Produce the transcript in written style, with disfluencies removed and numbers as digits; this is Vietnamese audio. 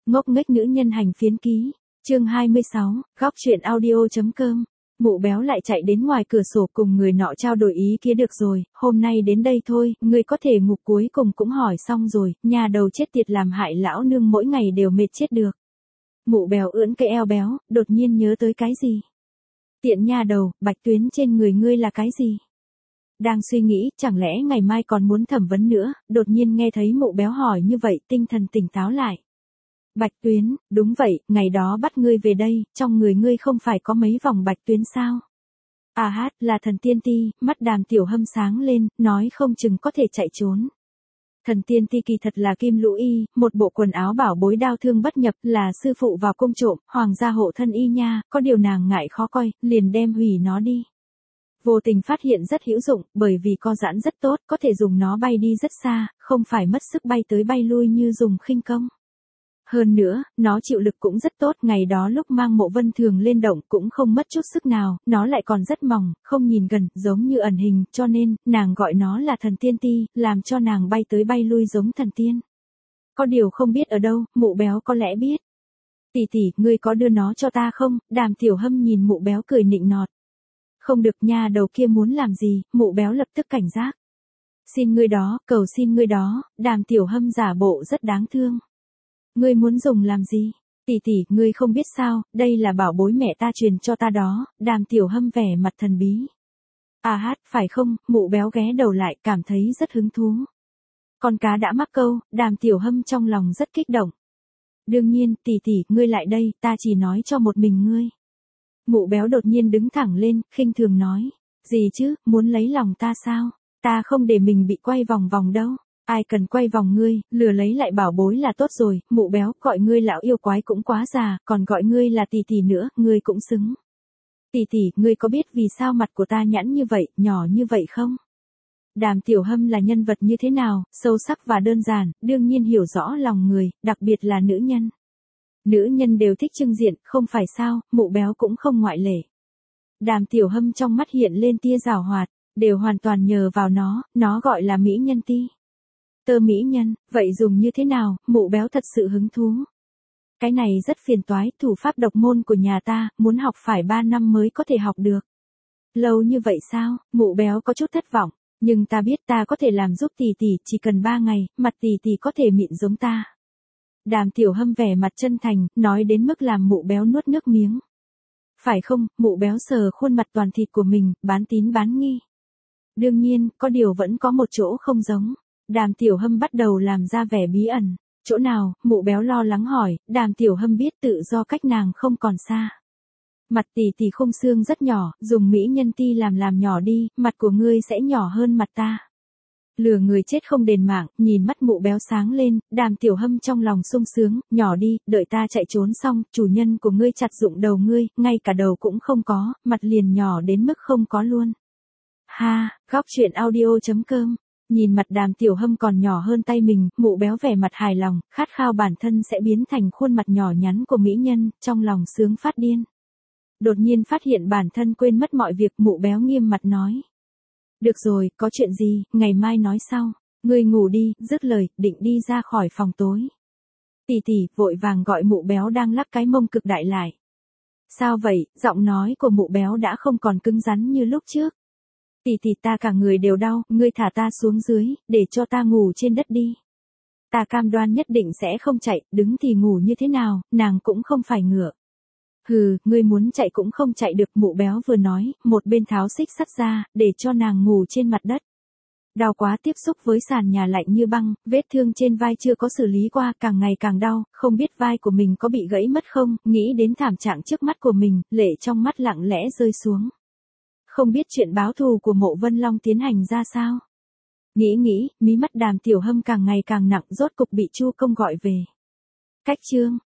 Ngốc nghếch nữ nhân hành phiến ký. Chương 26, góc truyện audio.com. Mụ béo lại chạy đến ngoài cửa sổ cùng người nọ trao đổi ý kia được rồi, hôm nay đến đây thôi, ngươi có thể ngủ cuối cùng cũng hỏi xong rồi, nhà đầu chết tiệt làm hại lão nương mỗi ngày đều mệt chết được. Mụ béo ưỡn cái eo béo, đột nhiên nhớ tới cái gì? Tiện nha đầu, bạch tuyến trên người ngươi là cái gì? Đang suy nghĩ, chẳng lẽ ngày mai còn muốn thẩm vấn nữa, đột nhiên nghe thấy mụ béo hỏi như vậy, tinh thần tỉnh táo lại. Bạch tuyến, đúng vậy, ngày đó bắt ngươi về đây, trong người ngươi không phải có mấy vòng bạch tuyến sao? À hát, là thần tiên ti, mắt Đàm Tiểu Hâm sáng lên, nói không chừng có thể chạy trốn. Thần tiên ti kỳ thật là kim lũ y, một bộ quần áo bảo bối đao thương bất nhập, là sư phụ vào cung trộm, hoàng gia hộ thân y nha, có điều nàng ngại khó coi, liền đem hủy nó đi. Vô tình phát hiện rất hữu dụng, bởi vì co giãn rất tốt, có thể dùng nó bay đi rất xa, không phải mất sức bay tới bay lui như dùng khinh công. Hơn nữa, nó chịu lực cũng rất tốt, ngày đó lúc mang Mộ Vân Thường lên động cũng không mất chút sức nào, nó lại còn rất mỏng, không nhìn gần, giống như ẩn hình, cho nên, nàng gọi nó là thần tiên ti, làm cho nàng bay tới bay lui giống thần tiên. Có điều không biết ở đâu, mụ béo có lẽ biết. Tỷ tỷ, ngươi có đưa nó cho ta không? Đàm Tiểu Hâm nhìn mụ béo cười nịnh nọt. Không được nha, đầu kia muốn làm gì, mụ béo lập tức cảnh giác. Xin ngươi đó, cầu xin ngươi đó, Đàm Tiểu Hâm giả bộ rất đáng thương. Ngươi muốn dùng làm gì? Tỷ tỷ, ngươi không biết sao, đây là bảo bối mẹ ta truyền cho ta đó, Đàm Tiểu Hâm vẻ mặt thần bí. À hát, phải không, mụ béo ghé đầu lại, cảm thấy rất hứng thú. Con cá đã mắc câu, Đàm Tiểu Hâm trong lòng rất kích động. Đương nhiên, tỷ tỷ, ngươi lại đây, ta chỉ nói cho một mình ngươi. Mụ béo đột nhiên đứng thẳng lên, khinh thường nói. Gì chứ, muốn lấy lòng ta sao? Ta không để mình bị quay vòng vòng đâu. Ai cần quay vòng ngươi, lừa lấy lại bảo bối là tốt rồi, mụ béo, gọi ngươi lão yêu quái cũng quá già, còn gọi ngươi là tỷ tỷ nữa, ngươi cũng xứng. Tỷ tỷ, ngươi có biết vì sao mặt của ta nhẵn như vậy, nhỏ như vậy không? Đàm Tiểu Hâm là nhân vật như thế nào, sâu sắc và đơn giản, đương nhiên hiểu rõ lòng người, đặc biệt là nữ nhân. Nữ nhân đều thích trưng diện, không phải sao, mụ béo cũng không ngoại lệ. Đàm Tiểu Hâm trong mắt hiện lên tia giảo hoạt, đều hoàn toàn nhờ vào nó gọi là mỹ nhân ti. Tơ mỹ nhân, vậy dùng như thế nào, mụ béo thật sự hứng thú. Cái này rất phiền toái, thủ pháp độc môn của nhà ta, muốn học phải 3 năm mới có thể học được. Lâu như vậy sao, mụ béo có chút thất vọng, nhưng ta biết ta có thể làm giúp tỷ tỷ, chỉ cần 3 ngày, mặt tỷ tỷ có thể mịn giống ta. Đàm Tiểu Hâm vẻ mặt chân thành, nói đến mức làm mụ béo nuốt nước miếng. Phải không, mụ béo sờ khuôn mặt toàn thịt của mình, bán tín bán nghi. Đương nhiên, có điều vẫn có một chỗ không giống. Đàm Tiểu Hâm bắt đầu làm ra vẻ bí ẩn. Chỗ nào, mụ béo lo lắng hỏi, Đàm Tiểu Hâm biết tự do cách nàng không còn xa. Mặt tỷ tỷ khung xương rất nhỏ, dùng mỹ nhân ti làm nhỏ đi, mặt của ngươi sẽ nhỏ hơn mặt ta. Lừa người chết không đền mạng, nhìn mắt mụ béo sáng lên, Đàm Tiểu Hâm trong lòng sung sướng, nhỏ đi, đợi ta chạy trốn xong, chủ nhân của ngươi chặt dụng đầu ngươi, ngay cả đầu cũng không có, mặt liền nhỏ đến mức không có luôn. Ha, góc truyện audio.com. Nhìn mặt Đàm Tiểu Hâm còn nhỏ hơn tay mình, mụ béo vẻ mặt hài lòng, khát khao bản thân sẽ biến thành khuôn mặt nhỏ nhắn của mỹ nhân, trong lòng sướng phát điên. Đột nhiên phát hiện bản thân quên mất mọi việc, mụ béo nghiêm mặt nói. Được rồi, có chuyện gì, ngày mai nói sau. Ngươi ngủ đi, dứt lời, định đi ra khỏi phòng tối. Tỷ tỷ, vội vàng gọi mụ béo đang lắc cái mông cực đại lại. Sao vậy, giọng nói của mụ béo đã không còn cứng rắn như lúc trước. Tỷ tỷ, ta cả người đều đau, ngươi thả ta xuống dưới, để cho ta ngủ trên đất đi. Ta cam đoan nhất định sẽ không chạy, đứng thì ngủ như thế nào, nàng cũng không phải ngựa. Hừ, ngươi muốn chạy cũng không chạy được, mụ béo vừa nói, một bên tháo xích sắt ra, để cho nàng ngủ trên mặt đất. Đau quá, tiếp xúc với sàn nhà lạnh như băng, vết thương trên vai chưa có xử lý qua, càng ngày càng đau, không biết vai của mình có bị gãy mất không, nghĩ đến thảm trạng trước mắt của mình, lệ trong mắt lặng lẽ rơi xuống. Không biết chuyện báo thù của Mộ Vân Long tiến hành ra sao. Nghĩ, mí mắt Đàm Tiểu Hâm càng ngày càng nặng, rốt cục bị Chu Công gọi về. Cách chương